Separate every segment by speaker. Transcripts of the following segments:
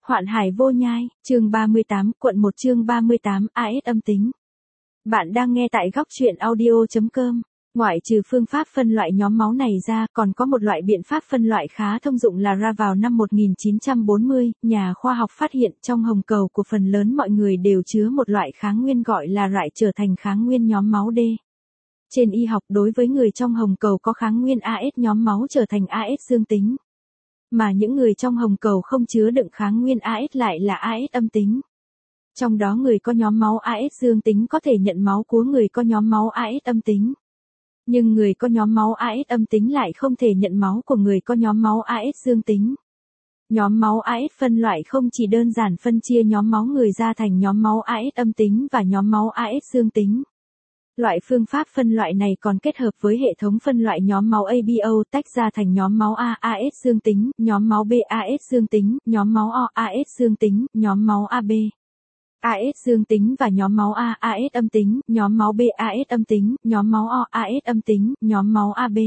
Speaker 1: Hoạn hải vô nhai, chương 38, quận 1 chương 38, AS âm tính. Bạn đang nghe tại góc truyện audio.com. Ngoại trừ phương pháp phân loại nhóm máu này ra, còn có một loại biện pháp phân loại khá thông dụng là ra vào năm 1940, nhà khoa học phát hiện trong hồng cầu của phần lớn mọi người đều chứa một loại kháng nguyên gọi là rại trở thành kháng nguyên nhóm máu D. Trên y học đối với người trong hồng cầu có kháng nguyên AS nhóm máu trở thành AS dương tính. Mà những người trong hồng cầu không chứa đựng kháng nguyên AS lại là AS âm tính. Trong đó người có nhóm máu AS dương tính có thể nhận máu của người có nhóm máu AS âm tính. Nhưng người có nhóm máu AS âm tính lại không thể nhận máu của người có nhóm máu AS dương tính. Nhóm máu AS phân loại không chỉ đơn giản phân chia nhóm máu người ra thành nhóm máu AS âm tính và nhóm máu AS dương tính. Loại phương pháp phân loại này còn kết hợp với hệ thống phân loại nhóm máu ABO tách ra thành nhóm máu A AS dương tính, nhóm máu B AS dương tính, nhóm máu O AS dương tính, nhóm máu AB AS dương tính và nhóm máu A AS âm tính, nhóm máu B AS âm tính, nhóm máu O AS âm tính, nhóm máu AB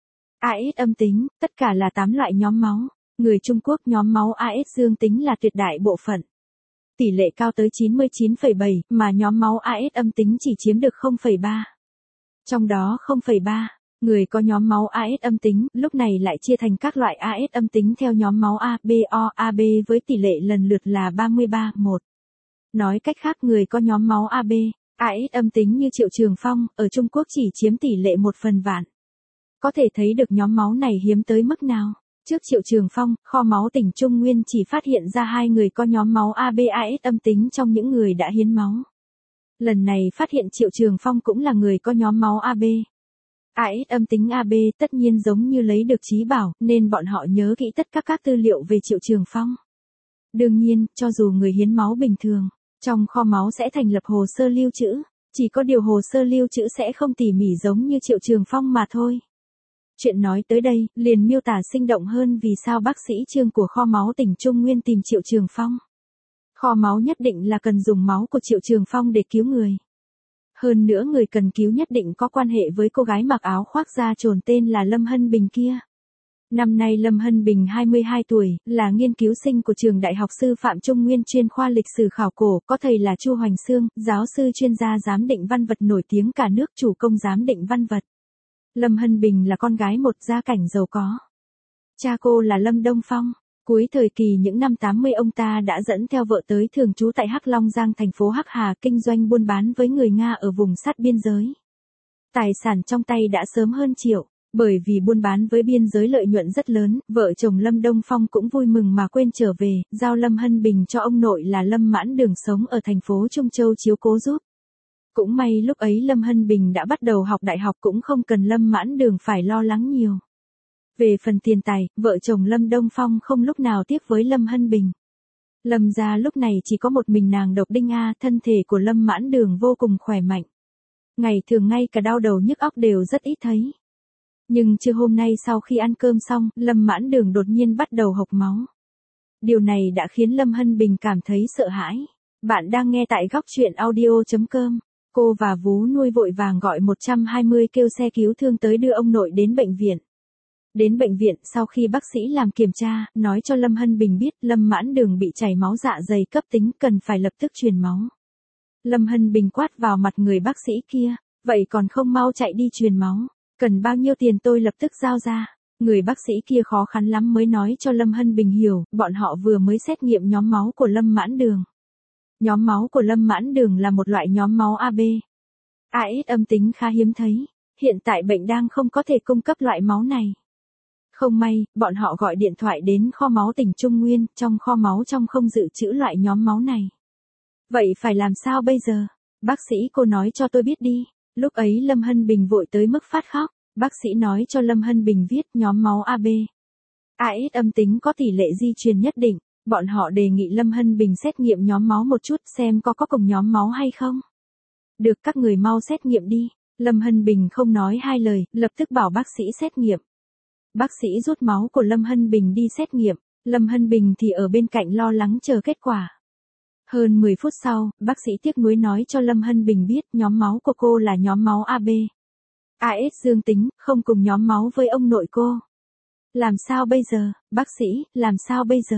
Speaker 1: AS âm tính, tất cả là 8 loại nhóm máu. Người Trung Quốc nhóm máu AS dương tính là tuyệt đại bộ phận. Tỷ lệ cao tới 99,7, mà nhóm máu AS âm tính chỉ chiếm được 0,3. Trong đó 0,3, người có nhóm máu AS âm tính, lúc này lại chia thành các loại AS âm tính theo nhóm máu A, B, O, AB với tỷ lệ lần lượt là 33:1. Nói cách khác người có nhóm máu AB, AS âm tính như Triệu Trường Phong, ở Trung Quốc chỉ chiếm tỷ lệ 1/1000. Có thể thấy được nhóm máu này hiếm tới mức nào. Trước Triệu Trường Phong, kho máu tỉnh Trung Nguyên chỉ phát hiện ra 2 người có nhóm máu AB AS âm tính trong những người đã hiến máu. Lần này phát hiện Triệu Trường Phong cũng là người có nhóm máu AB. AS âm tính AB tất nhiên giống như lấy được trí bảo, nên bọn họ nhớ kỹ tất cả các tư liệu về Triệu Trường Phong. Đương nhiên, cho dù người hiến máu bình thường, trong kho máu sẽ thành lập hồ sơ lưu trữ, chỉ có điều hồ sơ lưu trữ sẽ không tỉ mỉ giống như Triệu Trường Phong mà thôi. Chuyện nói tới đây, liền miêu tả sinh động hơn vì sao bác sĩ Trương của kho máu tỉnh Trung Nguyên tìm Triệu Trường Phong. Kho máu nhất định là cần dùng máu của Triệu Trường Phong để cứu người. Hơn nữa người cần cứu nhất định có quan hệ với cô gái mặc áo khoác da trồn tên là Lâm Hân Bình kia. Năm nay Lâm Hân Bình 22 tuổi, là nghiên cứu sinh của trường Đại học Sư phạm Trung Nguyên chuyên khoa lịch sử khảo cổ, có thầy là Chu Hoành Xương, giáo sư chuyên gia giám định văn vật nổi tiếng cả nước, chủ công giám định văn vật. Lâm Hân Bình là con gái một gia cảnh giàu có. Cha cô là Lâm Đông Phong. Cuối thời kỳ những năm 80 ông ta đã dẫn theo vợ tới thường trú tại Hắc Long Giang thành phố Hắc Hà kinh doanh buôn bán với người Nga ở vùng sát biên giới. Tài sản trong tay đã sớm hơn triệu, bởi vì buôn bán với biên giới lợi nhuận rất lớn, vợ chồng Lâm Đông Phong cũng vui mừng mà quên trở về, giao Lâm Hân Bình cho ông nội là Lâm Mãn Đường sống ở thành phố Trung Châu chiếu cố giúp. Cũng may lúc ấy Lâm Hân Bình đã bắt đầu học đại học cũng không cần Lâm Mãn Đường phải lo lắng nhiều. Về phần tiền tài, vợ chồng Lâm Đông Phong không lúc nào tiếc với Lâm Hân Bình. Lâm gia lúc này chỉ có một mình nàng độc đinh a, thân thể của Lâm Mãn Đường vô cùng khỏe mạnh. Ngày thường ngay cả đau đầu nhức óc đều rất ít thấy. Nhưng trưa hôm nay sau khi ăn cơm xong, Lâm Mãn Đường đột nhiên bắt đầu hộc máu. Điều này đã khiến Lâm Hân Bình cảm thấy sợ hãi. Bạn đang nghe tại góc truyện audio.com. Cô và vú nuôi vội vàng gọi 120 kêu xe cứu thương tới đưa ông nội đến bệnh viện. Đến bệnh viện sau khi bác sĩ làm kiểm tra, nói cho Lâm Hân Bình biết Lâm Mãn Đường bị chảy máu dạ dày cấp tính cần phải lập tức truyền máu. Lâm Hân Bình quát vào mặt người bác sĩ kia, vậy còn không mau chạy đi truyền máu, cần bao nhiêu tiền tôi lập tức giao ra. Người bác sĩ kia khó khăn lắm mới nói cho Lâm Hân Bình hiểu, bọn họ vừa mới xét nghiệm nhóm máu của Lâm Mãn Đường. Nhóm máu của Lâm Mãn Đường là một loại nhóm máu AB. AS âm tính khá hiếm thấy, hiện tại bệnh đang không có thể cung cấp loại máu này. Không may, bọn họ gọi điện thoại đến kho máu tỉnh Trung Nguyên, trong kho máu trong không dự trữ loại nhóm máu này. Vậy phải làm sao bây giờ? Bác sĩ cô nói cho tôi biết đi. Lúc ấy Lâm Hân Bình vội tới mức phát khóc, bác sĩ nói cho Lâm Hân Bình viết nhóm máu AB. AS âm tính có tỷ lệ di truyền nhất định. Bọn họ đề nghị Lâm Hân Bình xét nghiệm nhóm máu một chút xem có cùng nhóm máu hay không. Được, các người mau xét nghiệm đi. Lâm Hân Bình không nói hai lời, lập tức bảo bác sĩ xét nghiệm. Bác sĩ rút máu của Lâm Hân Bình đi xét nghiệm, Lâm Hân Bình thì ở bên cạnh lo lắng chờ kết quả. Hơn 10 phút sau, bác sĩ tiếc nuối nói cho Lâm Hân Bình biết nhóm máu của cô là nhóm máu AB. AS dương tính, không cùng nhóm máu với ông nội cô. Làm sao bây giờ, bác sĩ, làm sao bây giờ?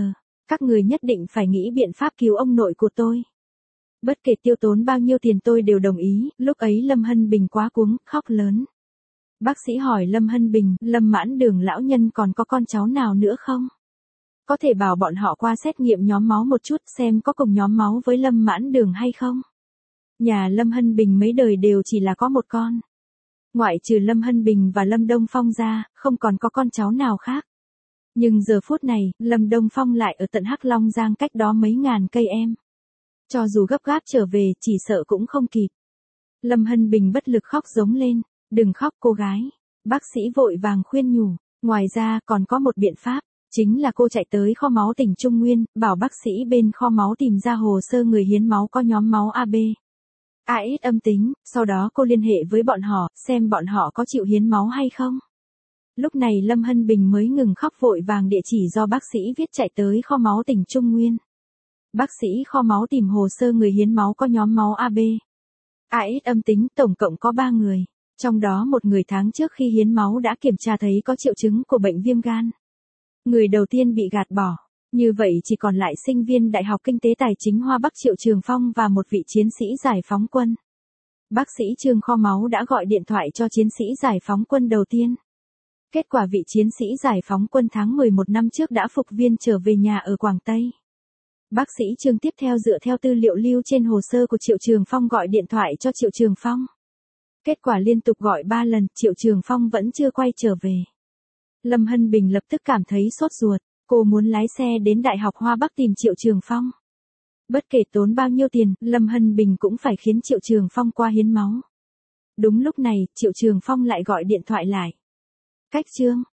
Speaker 1: Các người nhất định phải nghĩ biện pháp cứu ông nội của tôi. Bất kể tiêu tốn bao nhiêu tiền tôi đều đồng ý, lúc ấy Lâm Hân Bình quá cuống, khóc lớn. Bác sĩ hỏi Lâm Hân Bình, Lâm Mãn Đường lão nhân còn có con cháu nào nữa không? Có thể bảo bọn họ qua xét nghiệm nhóm máu một chút xem có cùng nhóm máu với Lâm Mãn Đường hay không? Nhà Lâm Hân Bình mấy đời đều chỉ là có một con. Ngoại trừ Lâm Hân Bình và Lâm Đông Phong ra, không còn có con cháu nào khác. Nhưng giờ phút này, Lâm Đông Phong lại ở tận Hắc Long Giang cách đó mấy ngàn cây em. Cho dù gấp gáp trở về, chỉ sợ cũng không kịp. Lâm Hân Bình bất lực khóc giống lên, đừng khóc cô gái. Bác sĩ vội vàng khuyên nhủ, ngoài ra còn có một biện pháp, chính là cô chạy tới kho máu tỉnh Trung Nguyên, bảo bác sĩ bên kho máu tìm ra hồ sơ người hiến máu có nhóm máu AB. AS âm tính, sau đó cô liên hệ với bọn họ, xem bọn họ có chịu hiến máu hay không. Lúc này Lâm Hân Bình mới ngừng khóc vội vàng địa chỉ do bác sĩ viết chạy tới kho máu tỉnh Trung Nguyên. Bác sĩ kho máu tìm hồ sơ người hiến máu có nhóm máu AB. AS âm tính tổng cộng có 3 người, trong đó một người tháng trước khi hiến máu đã kiểm tra thấy có triệu chứng của bệnh viêm gan. Người đầu tiên bị gạt bỏ, như vậy chỉ còn lại sinh viên Đại học Kinh tế Tài chính Hoa Bắc Triệu Trường Phong và một vị chiến sĩ giải phóng quân. Bác sĩ Trương kho máu đã gọi điện thoại cho chiến sĩ giải phóng quân đầu tiên. Kết quả vị chiến sĩ giải phóng quân tháng 11 năm trước đã phục viên trở về nhà ở Quảng Tây. Bác sĩ Trương tiếp theo dựa theo tư liệu lưu trên hồ sơ của Triệu Trường Phong gọi điện thoại cho Triệu Trường Phong. Kết quả liên tục gọi 3 lần, Triệu Trường Phong vẫn chưa quay trở về. Lâm Hân Bình lập tức cảm thấy sốt ruột, cô muốn lái xe đến Đại học Hoa Bắc tìm Triệu Trường Phong. Bất kể tốn bao nhiêu tiền, Lâm Hân Bình cũng phải khiến Triệu Trường Phong qua hiến máu. Đúng lúc này, Triệu Trường Phong lại gọi điện thoại lại. Cách Trương,